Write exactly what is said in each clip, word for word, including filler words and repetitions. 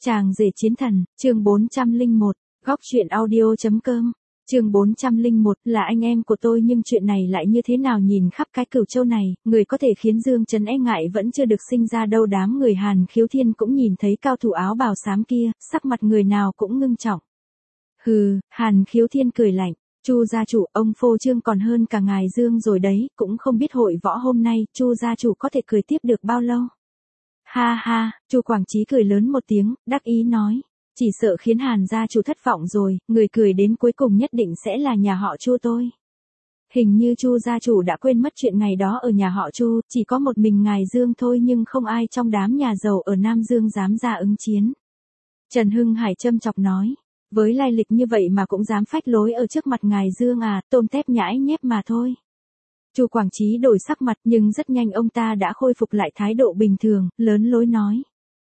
Chàng rể chiến thần, chương bốn trăm lẻ một, góc truyện audio.com, chương bốn trăm lẻ một, là anh em của tôi nhưng chuyện này lại như thế nào nhìn khắp cái Cửu Châu này, người có thể khiến Dương Chấn e ngại vẫn chưa được sinh ra đâu. Đám người Hàn Khiếu Thiên cũng nhìn thấy cao thủ áo bào xám kia, sắc mặt người nào cũng ngưng trọng. Hừ, Hàn Khiếu Thiên cười lạnh. Chu gia chủ, ông phô trương còn hơn cả ngài Dương rồi đấy, cũng không biết hội võ hôm nay, Chu gia chủ có thể cười tiếp được bao lâu. Ha ha, Chu Quảng Chí cười lớn một tiếng, đắc ý nói, chỉ sợ khiến Hàn gia chủ thất vọng rồi, người cười đến cuối cùng nhất định sẽ là nhà họ Chu tôi. Hình như Chu gia chủ đã quên mất chuyện ngày đó ở nhà họ Chu, chỉ có một mình ngài Dương thôi nhưng không ai trong đám nhà giàu ở Nam Dương dám ra ứng chiến. Trần Hưng Hải châm chọc nói, với lai lịch như vậy mà cũng dám phách lối ở trước mặt ngài Dương à, tôm tép nhãi nhép mà thôi. Chu Quảng Chí đổi sắc mặt nhưng rất nhanh ông ta đã khôi phục lại thái độ bình thường, lớn lối nói.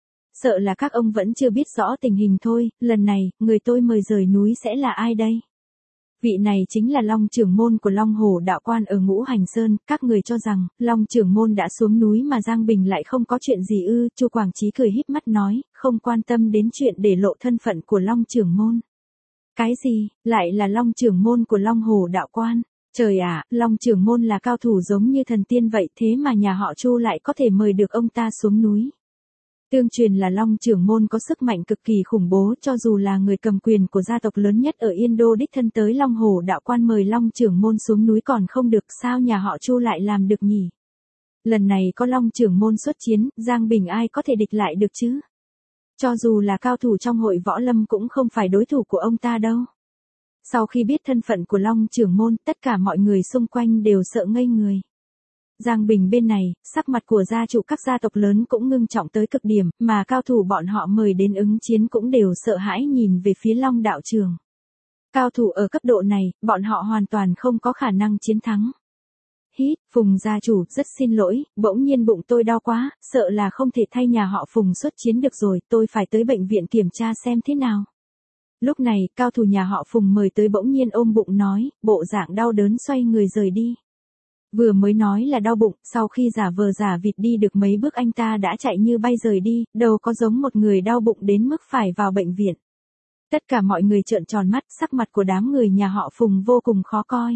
Sợ là các ông vẫn chưa biết rõ tình hình thôi, lần này, người tôi mời rời núi sẽ là ai đây? Vị này chính là Long trưởng môn của Long Hổ đạo quan ở Ngũ Hành Sơn, các người cho rằng, Long trưởng môn đã xuống núi mà Giang Bình lại không có chuyện gì ư? Chu Quảng Chí cười híp mắt nói, không quan tâm đến chuyện để lộ thân phận của Long trưởng môn. Cái gì, lại là Long trưởng môn của Long Hổ đạo quan? Trời ạ, Long trưởng môn là cao thủ giống như thần tiên vậy thế mà nhà họ Chu lại có thể mời được ông ta xuống núi. Tương truyền là Long trưởng môn có sức mạnh cực kỳ khủng bố, cho dù là người cầm quyền của gia tộc lớn nhất ở Yên Đô đích thân tới Long Hổ đạo quan mời Long trưởng môn xuống núi còn không được, sao nhà họ Chu lại làm được nhỉ? Lần này có Long trưởng môn xuất chiến, Giang Bình ai có thể địch lại được chứ? Cho dù là cao thủ trong hội võ lâm cũng không phải đối thủ của ông ta đâu. Sau khi biết thân phận của Long trưởng môn, tất cả mọi người xung quanh đều sợ ngây người. Giang Bình bên này, sắc mặt của gia chủ các gia tộc lớn cũng ngưng trọng tới cực điểm, mà cao thủ bọn họ mời đến ứng chiến cũng đều sợ hãi nhìn về phía Long đạo trường. Cao thủ ở cấp độ này, bọn họ hoàn toàn không có khả năng chiến thắng. Hít, Phùng gia chủ, rất xin lỗi, bỗng nhiên bụng tôi đau quá, sợ là không thể thay nhà họ Phùng xuất chiến được rồi, tôi phải tới bệnh viện kiểm tra xem thế nào. Lúc này, cao thủ nhà họ Phùng mời tới bỗng nhiên ôm bụng nói, bộ dạng đau đớn xoay người rời đi. Vừa mới nói là đau bụng, sau khi giả vờ giả vịt đi được mấy bước anh ta đã chạy như bay rời đi, đâu có giống một người đau bụng đến mức phải vào bệnh viện. Tất cả mọi người trợn tròn mắt, sắc mặt của đám người nhà họ Phùng vô cùng khó coi.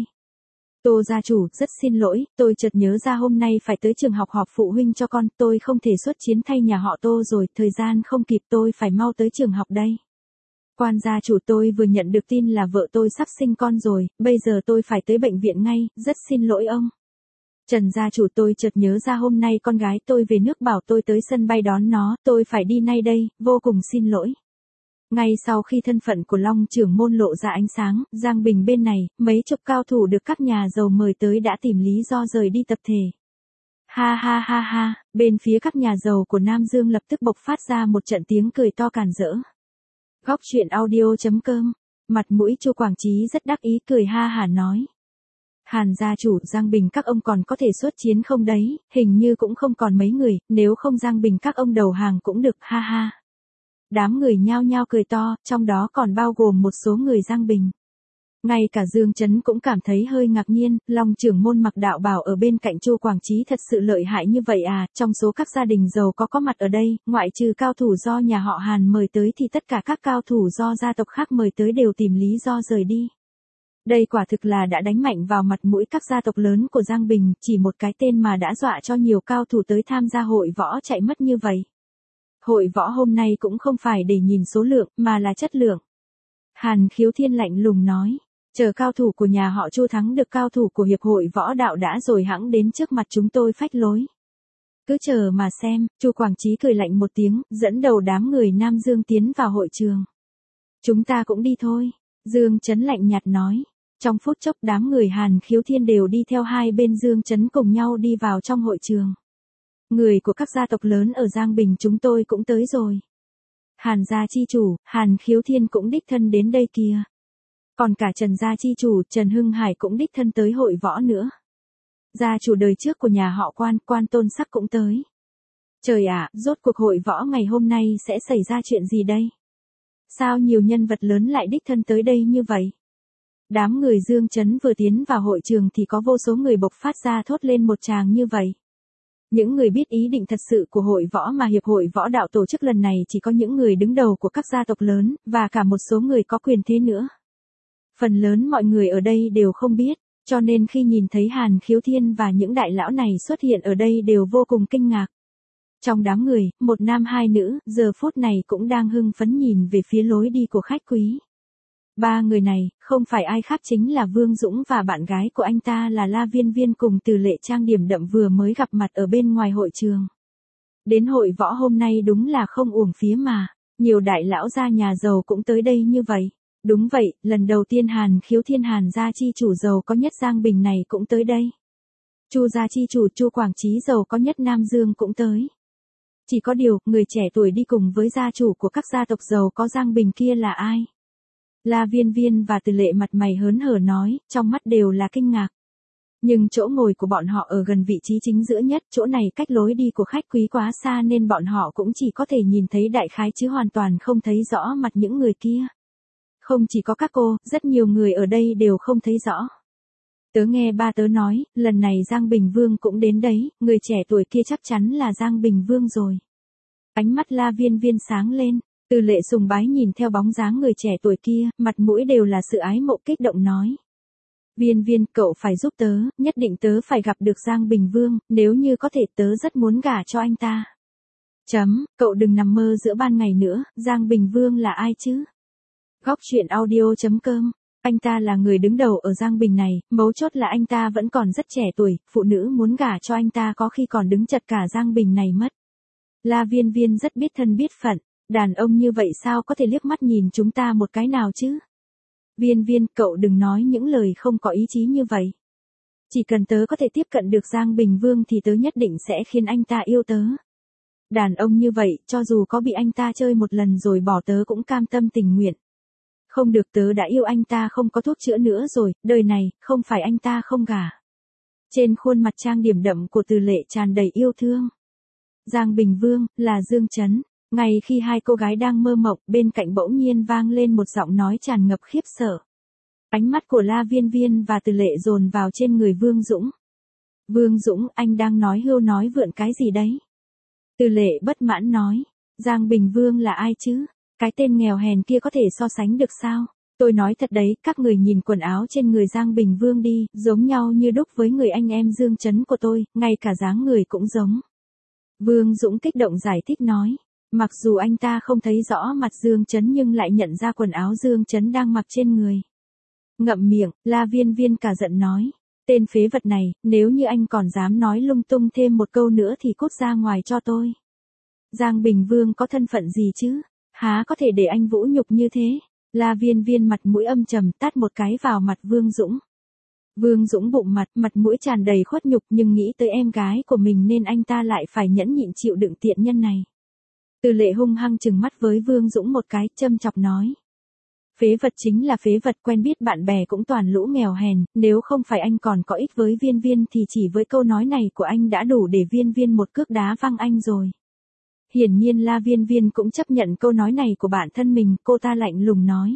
Tô gia chủ, rất xin lỗi, tôi chợt nhớ ra hôm nay phải tới trường học họp phụ huynh cho con, tôi không thể xuất chiến thay nhà họ Tô rồi, thời gian không kịp tôi phải mau tới trường học đây. Quan gia chủ, tôi vừa nhận được tin là vợ tôi sắp sinh con rồi, bây giờ tôi phải tới bệnh viện ngay, rất xin lỗi ông. Trần gia chủ, tôi chợt nhớ ra hôm nay con gái tôi về nước bảo tôi tới sân bay đón nó, tôi phải đi ngay đây, vô cùng xin lỗi. Ngay sau khi thân phận của Long trưởng môn lộ ra ánh sáng, Giang Bình bên này, mấy chục cao thủ được các nhà giàu mời tới đã tìm lý do rời đi tập thể. Ha ha ha ha, bên phía các nhà giàu của Nam Dương lập tức bộc phát ra một trận tiếng cười to càn rỡ. Góc truyện audio.com, mặt mũi Chu Quảng Chí rất đắc ý cười ha hả nói. Hàn gia chủ, Giang Bình các ông còn có thể xuất chiến không đấy, hình như cũng không còn mấy người, nếu không Giang Bình các ông đầu hàng cũng được, ha ha. Đám người nhao nhao cười to, trong đó còn bao gồm một số người Giang Bình. Ngay cả Dương Chấn cũng cảm thấy hơi ngạc nhiên, Long trưởng môn mặc đạo bào ở bên cạnh Chu Quảng Chí thật sự lợi hại như vậy à, trong số các gia đình giàu có có mặt ở đây, ngoại trừ cao thủ do nhà họ Hàn mời tới thì tất cả các cao thủ do gia tộc khác mời tới đều tìm lý do rời đi. Đây quả thực là đã đánh mạnh vào mặt mũi các gia tộc lớn của Giang Bình, chỉ một cái tên mà đã dọa cho nhiều cao thủ tới tham gia hội võ chạy mất như vậy. Hội võ hôm nay cũng không phải để nhìn số lượng, mà là chất lượng. Hàn Khiếu Thiên lạnh lùng nói, chờ cao thủ của nhà họ Chu thắng được cao thủ của hiệp hội võ đạo đã rồi hẵng đến trước mặt chúng tôi phách lối. Cứ chờ mà xem, Chu Quảng Chí cười lạnh một tiếng, dẫn đầu đám người Nam Dương tiến vào hội trường. Chúng ta cũng đi thôi, Dương Chấn lạnh nhạt nói. Trong phút chốc đám người Hàn Khiếu Thiên đều đi theo hai bên Dương Chấn cùng nhau đi vào trong hội trường. Người của các gia tộc lớn ở Giang Bình chúng tôi cũng tới rồi. Hàn gia chi chủ, Hàn Khiếu Thiên cũng đích thân đến đây kìa. Còn cả Trần gia chi chủ, Trần Hưng Hải cũng đích thân tới hội võ nữa. Gia chủ đời trước của nhà họ Quan, Quan Tôn Sắc cũng tới. Trời ạ, rốt cuộc hội võ ngày hôm nay sẽ xảy ra chuyện gì đây? Sao nhiều nhân vật lớn lại đích thân tới đây như vậy? Đám người Dương Chấn vừa tiến vào hội trường thì có vô số người bộc phát ra thốt lên một tràng như vậy. Những người biết ý định thật sự của hội võ mà Hiệp hội Võ đạo tổ chức lần này chỉ có những người đứng đầu của các gia tộc lớn, và cả một số người có quyền thế nữa. Phần lớn mọi người ở đây đều không biết, cho nên khi nhìn thấy Hàn Khiếu Thiên và những đại lão này xuất hiện ở đây đều vô cùng kinh ngạc. Trong đám người, một nam hai nữ, giờ phút này cũng đang hưng phấn nhìn về phía lối đi của khách quý. Ba người này, không phải ai khác chính là Vương Dũng và bạn gái của anh ta là La Viên Viên cùng Từ Lệ trang điểm đậm vừa mới gặp mặt ở bên ngoài hội trường. Đến hội võ hôm nay đúng là không uổng phí mà, nhiều đại lão gia nhà giàu cũng tới đây như vậy. Đúng vậy, lần đầu tiên Hàn Khiếu Thiên Hàn gia chi chủ giàu có nhất Giang Bình này cũng tới đây. Chu gia chi chủ Chu Quảng Chí giàu có nhất Nam Dương cũng tới. Chỉ có điều, người trẻ tuổi đi cùng với gia chủ của các gia tộc giàu có Giang Bình kia là ai? La Viên Viên và Từ Lệ mặt mày hớn hở nói, trong mắt đều là kinh ngạc. Nhưng chỗ ngồi của bọn họ ở gần vị trí chính giữa nhất, chỗ này cách lối đi của khách quý quá xa nên bọn họ cũng chỉ có thể nhìn thấy đại khái chứ hoàn toàn không thấy rõ mặt những người kia. Không chỉ có các cô, rất nhiều người ở đây đều không thấy rõ. Tớ nghe ba tớ nói, lần này Giang Bình Vương cũng đến đấy, người trẻ tuổi kia chắc chắn là Giang Bình Vương rồi. Ánh mắt La Viên Viên sáng lên, Từ Lệ sùng bái nhìn theo bóng dáng người trẻ tuổi kia, mặt mũi đều là sự ái mộ kích động nói. Viên Viên, cậu phải giúp tớ, nhất định tớ phải gặp được Giang Bình Vương, nếu như có thể tớ rất muốn gả cho anh ta. Chấm, cậu đừng nằm mơ giữa ban ngày nữa, Giang Bình Vương là ai chứ? Góc truyện audio chấm com. Anh ta là người đứng đầu ở Giang Bình này, mấu chốt là anh ta vẫn còn rất trẻ tuổi, phụ nữ muốn gả cho anh ta có khi còn đứng chật cả Giang Bình này mất. La Viên Viên rất biết thân biết phận, đàn ông như vậy sao có thể liếc mắt nhìn chúng ta một cái nào chứ? Viên Viên, cậu đừng nói những lời không có ý chí như vậy. Chỉ cần tớ có thể tiếp cận được Giang Bình Vương thì tớ nhất định sẽ khiến anh ta yêu tớ. Đàn ông như vậy, cho dù có bị anh ta chơi một lần rồi bỏ tớ cũng cam tâm tình nguyện. Không được, tớ đã yêu anh ta không có thuốc chữa nữa rồi, đời này, không phải anh ta không gả. Trên khuôn mặt trang điểm đậm của Từ Lệ tràn đầy yêu thương. Giang Bình Vương, là Dương Chấn. Ngay khi hai cô gái đang mơ mộng, bên cạnh bỗng nhiên vang lên một giọng nói tràn ngập khiếp sợ. Ánh mắt của La Viên Viên và Từ Lệ dồn vào trên người Vương Dũng. Vương Dũng, anh đang nói hưu nói vượn cái gì đấy? Từ Lệ bất mãn nói. Giang Bình Vương là ai chứ? Cái tên nghèo hèn kia có thể so sánh được sao? Tôi nói thật đấy, các người nhìn quần áo trên người Giang Bình Vương đi, giống nhau như đúc với người anh em Dương Chấn của tôi, ngay cả dáng người cũng giống. Vương Dũng kích động giải thích nói. Mặc dù anh ta không thấy rõ mặt Dương Chấn nhưng lại nhận ra quần áo Dương Chấn đang mặc trên người. Ngậm miệng, La Viên Viên cả giận nói. Tên phế vật này, nếu như anh còn dám nói lung tung thêm một câu nữa thì cút ra ngoài cho tôi. Giang Bình Vương có thân phận gì chứ? Há có thể để anh vũ nhục như thế? La Viên Viên mặt mũi âm trầm tát một cái vào mặt Vương Dũng. Vương Dũng bụng mặt, mặt mũi tràn đầy khuất nhục nhưng nghĩ tới em gái của mình nên anh ta lại phải nhẫn nhịn chịu đựng tiện nhân này. Từ Lệ hung hăng trừng mắt với Vương Dũng một cái, châm chọc nói. Phế vật chính là phế vật, quen biết bạn bè cũng toàn lũ nghèo hèn, nếu không phải anh còn có ích với Viên Viên thì chỉ với câu nói này của anh đã đủ để Viên Viên một cước đá văng anh rồi. Hiển nhiên La Viên Viên cũng chấp nhận câu nói này của bản thân mình, cô ta lạnh lùng nói.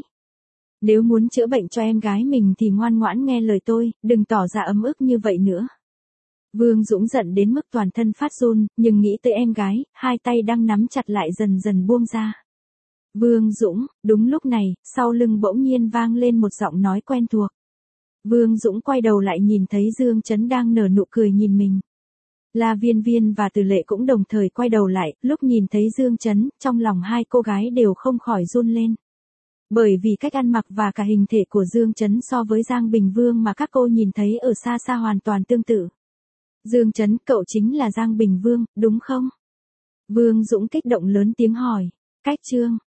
Nếu muốn chữa bệnh cho em gái mình thì ngoan ngoãn nghe lời tôi, đừng tỏ ra ấm ức như vậy nữa. Vương Dũng giận đến mức toàn thân phát run, nhưng nghĩ tới em gái, hai tay đang nắm chặt lại dần dần buông ra. Vương Dũng, đúng lúc này, sau lưng bỗng nhiên vang lên một giọng nói quen thuộc. Vương Dũng quay đầu lại nhìn thấy Dương Chấn đang nở nụ cười nhìn mình. La Viên Viên và Từ Lệ cũng đồng thời quay đầu lại, lúc nhìn thấy Dương Chấn, trong lòng hai cô gái đều không khỏi run lên. Bởi vì cách ăn mặc và cả hình thể của Dương Chấn so với Giang Bình Vương mà các cô nhìn thấy ở xa xa hoàn toàn tương tự. Dương Chấn, cậu chính là Giang Bình Vương, đúng không? Vương Dũng kích động lớn tiếng hỏi. Cách chương.